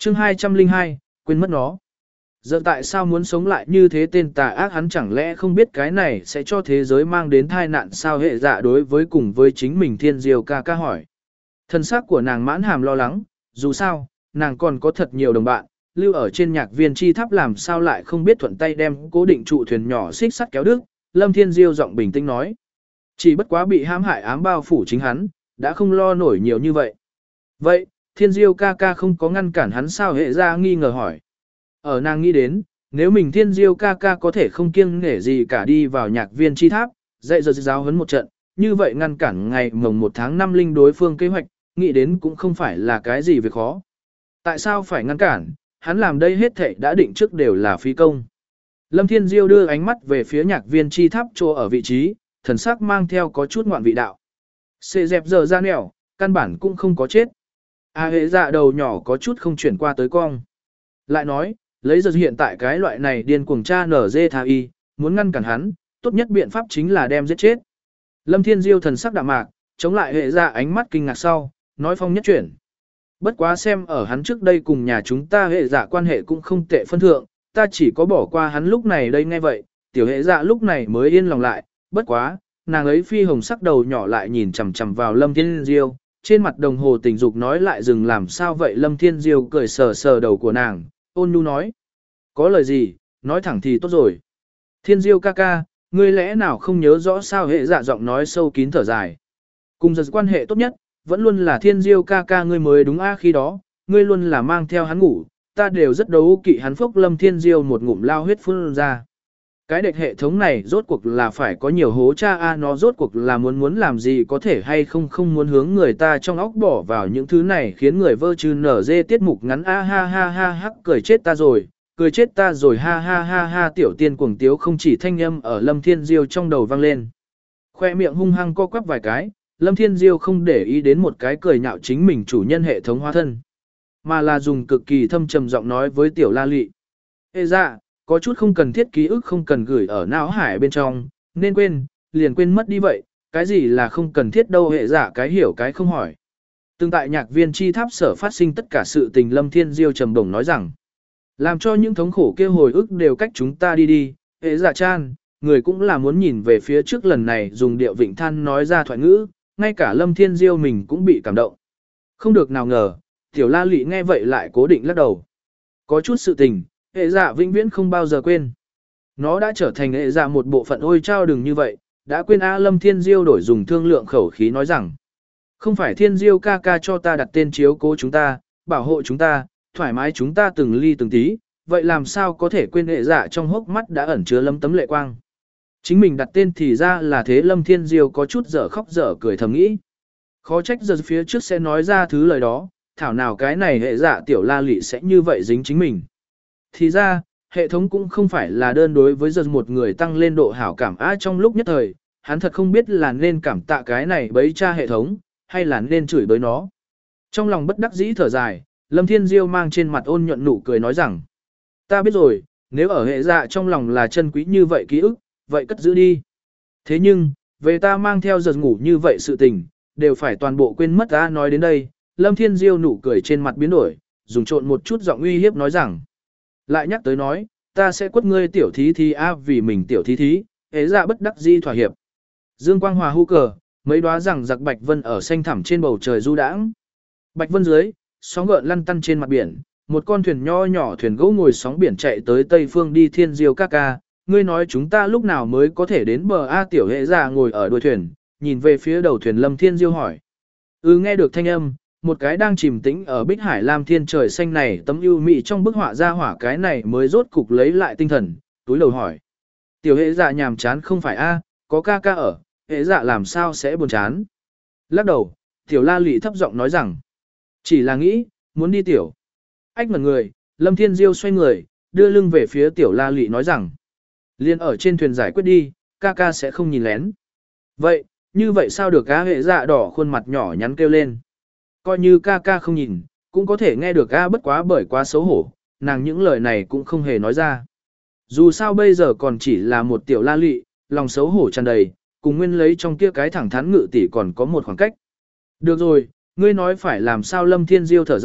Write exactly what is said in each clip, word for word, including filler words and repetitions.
chương hai trăm linh hai, quên mất nó. Giờ tại sao muốn sống lại như thế tên tà ác, hắn chẳng lẽ không biết cái này sẽ cho thế giới mang đến tai nạn sao? Hệ dạ đối với cùng với chính mình Thiên Diêu ca ca hỏi. Thân xác của nàng mãn hàm lo lắng, dù sao, nàng còn có thật nhiều đồng bạn, lưu ở trên nhạc viên chi tháp làm sao lại không biết thuận tay đem cố định trụ thuyền nhỏ xích sắt kéo đứt. Lâm Thiên Diêu giọng bình tĩnh nói. Chỉ bất quá bị hãm hại ám bao phủ chính hắn, đã không lo nổi nhiều như vậy. Vậy, Thiên Diêu ca ca không có ngăn cản hắn sao? Hệ dạ nghi ngờ hỏi. Ở nàng nghĩ đến, nếu mình Thiên Diêu ca ca có thể không kiêng nể gì cả đi vào nhạc viên chi tháp, dạy giờ giáo huấn một trận, như vậy ngăn cản ngày mồng một tháng năm linh đối phương kế hoạch, nghĩ đến cũng không phải là cái gì việc khó. Tại sao phải ngăn cản, hắn làm đây hết thảy đã định trước đều là phí công. Lâm Thiên Diêu đưa ánh mắt về phía nhạc viên chi tháp chỗ ở vị trí, thần sắc mang theo có chút ngoạn vị đạo. Xê dẹp giờ ra nẻo, căn bản cũng không có chết. A hệ dạ đầu nhỏ có chút không chuyển qua tới cong. Lại nói, lấy giờ hiện tại cái loại này điên cuồng cha nở dê tha y, muốn ngăn cản hắn, tốt nhất biện pháp chính là đem giết chết. Lâm Thiên Diêu thần sắc đạm mạc, chống lại hệ dạ ánh mắt kinh ngạc sau, nói phong nhất chuyển. Bất quá xem ở hắn trước đây cùng nhà chúng ta hệ dạ quan hệ cũng không tệ phân thượng, ta chỉ có bỏ qua hắn lúc này đây nghe vậy, tiểu hệ dạ lúc này mới yên lòng lại, bất quá, nàng ấy phi hồng sắc đầu nhỏ lại nhìn chằm chằm vào Lâm Thiên Diêu, trên mặt đồng hồ tình dục nói lại dừng làm sao vậy. Lâm Thiên Diêu cười sờ sờ đầu của nàng, ôn nhu nói. Có lời gì, nói thẳng thì tốt rồi. Thiên Diêu ca ca, ngươi lẽ nào không nhớ rõ sao? Hệ dạ giọng nói sâu kín thở dài. Cùng giật quan hệ tốt nhất, vẫn luôn là Thiên Diêu ca ca ngươi mới đúng a, khi đó, ngươi luôn là mang theo hắn ngủ, ta đều rất đấu kỵ hắn phốc. Lâm Thiên Diêu một ngụm lao huyết phun ra. Cái đệch hệ thống này rốt cuộc là phải có nhiều hố cha a, nó rốt cuộc là muốn muốn làm gì có thể hay không không muốn hướng người ta trong óc bỏ vào những thứ này khiến người vơ trừ nở dê tiết mục ngắn a ha ha ha hắc cười chết ta rồi, cười chết ta rồi ha ha ha ha. Tiểu tiên cuồng tiếu không chỉ thanh âm ở Lâm Thiên Diêu trong đầu vang lên. Khoe miệng hung hăng co quắp vài cái, Lâm Thiên Diêu không để ý đến một cái cười nhạo chính mình chủ nhân hệ thống hóa thân, mà là dùng cực kỳ thâm trầm giọng nói với tiểu la lị. Ê dạ, có chút không cần thiết ký ức không cần gửi ở não hải bên trong, nên quên, liền quên mất đi vậy, cái gì là không cần thiết đâu? Hệ dạ cái hiểu cái không hỏi. Từng tại nhạc viên chi tháp sở phát sinh tất cả sự tình, Lâm Thiên Diêu trầm đồng nói rằng, làm cho những thống khổ kia hồi ức đều cách chúng ta đi đi. Hệ dạ chan, người cũng là muốn nhìn về phía trước, lần này dùng điệu vịnh than nói ra thoại ngữ, ngay cả Lâm Thiên Diêu mình cũng bị cảm động. Không được nào ngờ, tiểu la lị nghe vậy lại cố định lắc đầu. Có chút sự tình, hệ dạ vĩnh viễn không bao giờ quên. Nó đã trở thành hệ dạ một bộ phận. Ôi chao đừng như vậy, đã quên a. Lâm Thiên Diêu đổi dùng thương lượng khẩu khí nói rằng, không phải Thiên Diêu ca ca cho ta đặt tên chiếu cố chúng ta, bảo hộ chúng ta, thoải mái chúng ta từng ly từng tí, vậy làm sao có thể quên? Hệ dạ trong hốc mắt đã ẩn chứa lấm tấm lệ quang. Chính mình đặt tên thì ra là thế. Lâm Thiên Diêu có chút dở khóc dở cười thầm nghĩ. Khó trách giờ phía trước sẽ nói ra thứ lời đó, thảo nào cái này hệ dạ tiểu la lị sẽ như vậy dính chính mình. Thì ra, hệ thống cũng không phải là đơn đối với giờ một người tăng lên độ hảo cảm á. Trong lúc nhất thời, hắn thật không biết là nên cảm tạ cái này bấy cha hệ thống, hay là nên chửi bới nó. Trong lòng bất đắc dĩ thở dài, Lâm Thiên Diêu mang trên mặt ôn nhuận nụ cười nói rằng, ta biết rồi, nếu ở hệ dạ trong lòng là chân quý như vậy ký ức, vậy cất giữ đi. Thế nhưng, về ta mang theo giờ ngủ như vậy sự tình, đều phải toàn bộ quên mất ta. Nói đến đây, Lâm Thiên Diêu nụ cười trên mặt biến đổi, dùng trộn một chút giọng uy hiếp nói rằng, lại nhắc tới nói, ta sẽ quất ngươi tiểu thí thí a. Vì mình tiểu thí thí, hễ dạ bất đắc dĩ thỏa hiệp. Dương quang hòa hưu cờ, mấy đóa rằng giặc bạch vân ở xanh thẳm trên bầu trời du đãng. Bạch vân dưới, sóng gợn lăn tăn trên mặt biển, một con thuyền nho nhỏ thuyền gỗ ngồi sóng biển chạy tới tây phương đi. Thiên Diêu ca ca, ngươi nói chúng ta lúc nào mới có thể đến bờ a? Tiểu hệ dạ ngồi ở đuôi thuyền, nhìn về phía đầu thuyền. Lâm Thiên Diêu hỏi. Ừ, nghe được thanh âm, một cái đang chìm tĩnh ở bích hải lam thiên trời xanh này tấm ưu mị trong bức họa ra hỏa cái này mới rốt cục lấy lại tinh thần, túi đầu hỏi. Tiểu hệ dạ nhàm chán không phải a, có ca ca ở, hệ dạ làm sao sẽ buồn chán? Lắc đầu, tiểu la lị thấp giọng nói rằng, chỉ là nghĩ, muốn đi tiểu. Ách ngẩn người, Lâm Thiên Diêu xoay người, đưa lưng về phía tiểu la lị nói rằng, liền ở trên thuyền giải quyết đi, ca ca sẽ không nhìn lén. Vậy, như vậy sao được? Á hệ dạ đỏ khuôn mặt nhỏ nhắn kêu lên. Coi như ca ca không nhìn, cũng có thể nghe được a, bất quá bởi quá xấu hổ, nàng những lời này cũng không hề nói ra. Dù sao bây giờ còn chỉ là một tiểu la lị, lòng xấu hổ tràn đầy, cùng nguyên lấy trong kia cái thẳng thắn ngự tỷ còn có một khoảng cách. Được rồi, ngươi nói phải làm sao? Lâm Thiên Diêu thở dài,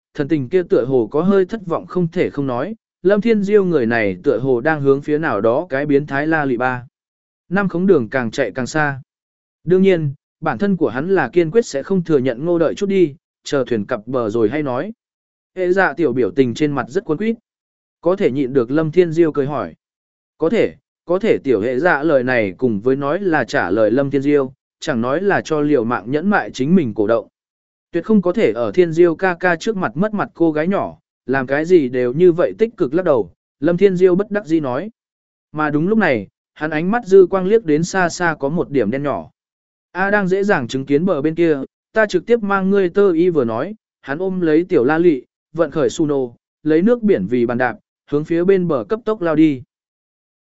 thần tình kia tựa hồ có hơi thất vọng không thể không nói, Lâm Thiên Diêu người này tựa hồ đang hướng phía nào đó cái biến thái la lị ba. Năm khống đường càng chạy càng xa. Đương nhiên, bản thân của hắn là kiên quyết sẽ không thừa nhận ngô đợi chút đi, chờ thuyền cập bờ rồi hay nói. Hệ dạ tiểu biểu tình trên mặt rất cuốn quýt. Có thể nhịn được Lâm Thiên Diêu cười hỏi. Có thể, có thể tiểu hệ dạ lời này cùng với nói là trả lời Lâm Thiên Diêu, chẳng nói là cho liều mạng nhẫn mại chính mình cổ động. Tuyệt không có thể ở Thiên Diêu ca ca trước mặt mất mặt cô gái nhỏ, làm cái gì đều như vậy tích cực lắc đầu, Lâm Thiên Diêu bất đắc dĩ nói. Mà đúng lúc này, hắn ánh mắt dư quang liếc đến xa xa có một điểm đen nhỏ. A đang dễ dàng chứng kiến bờ bên kia, ta trực tiếp mang ngươi tơ y vừa nói, hắn ôm lấy tiểu la lị, vận khởi Suno, lấy nước biển vì bàn đạp, hướng phía bên bờ cấp tốc lao đi.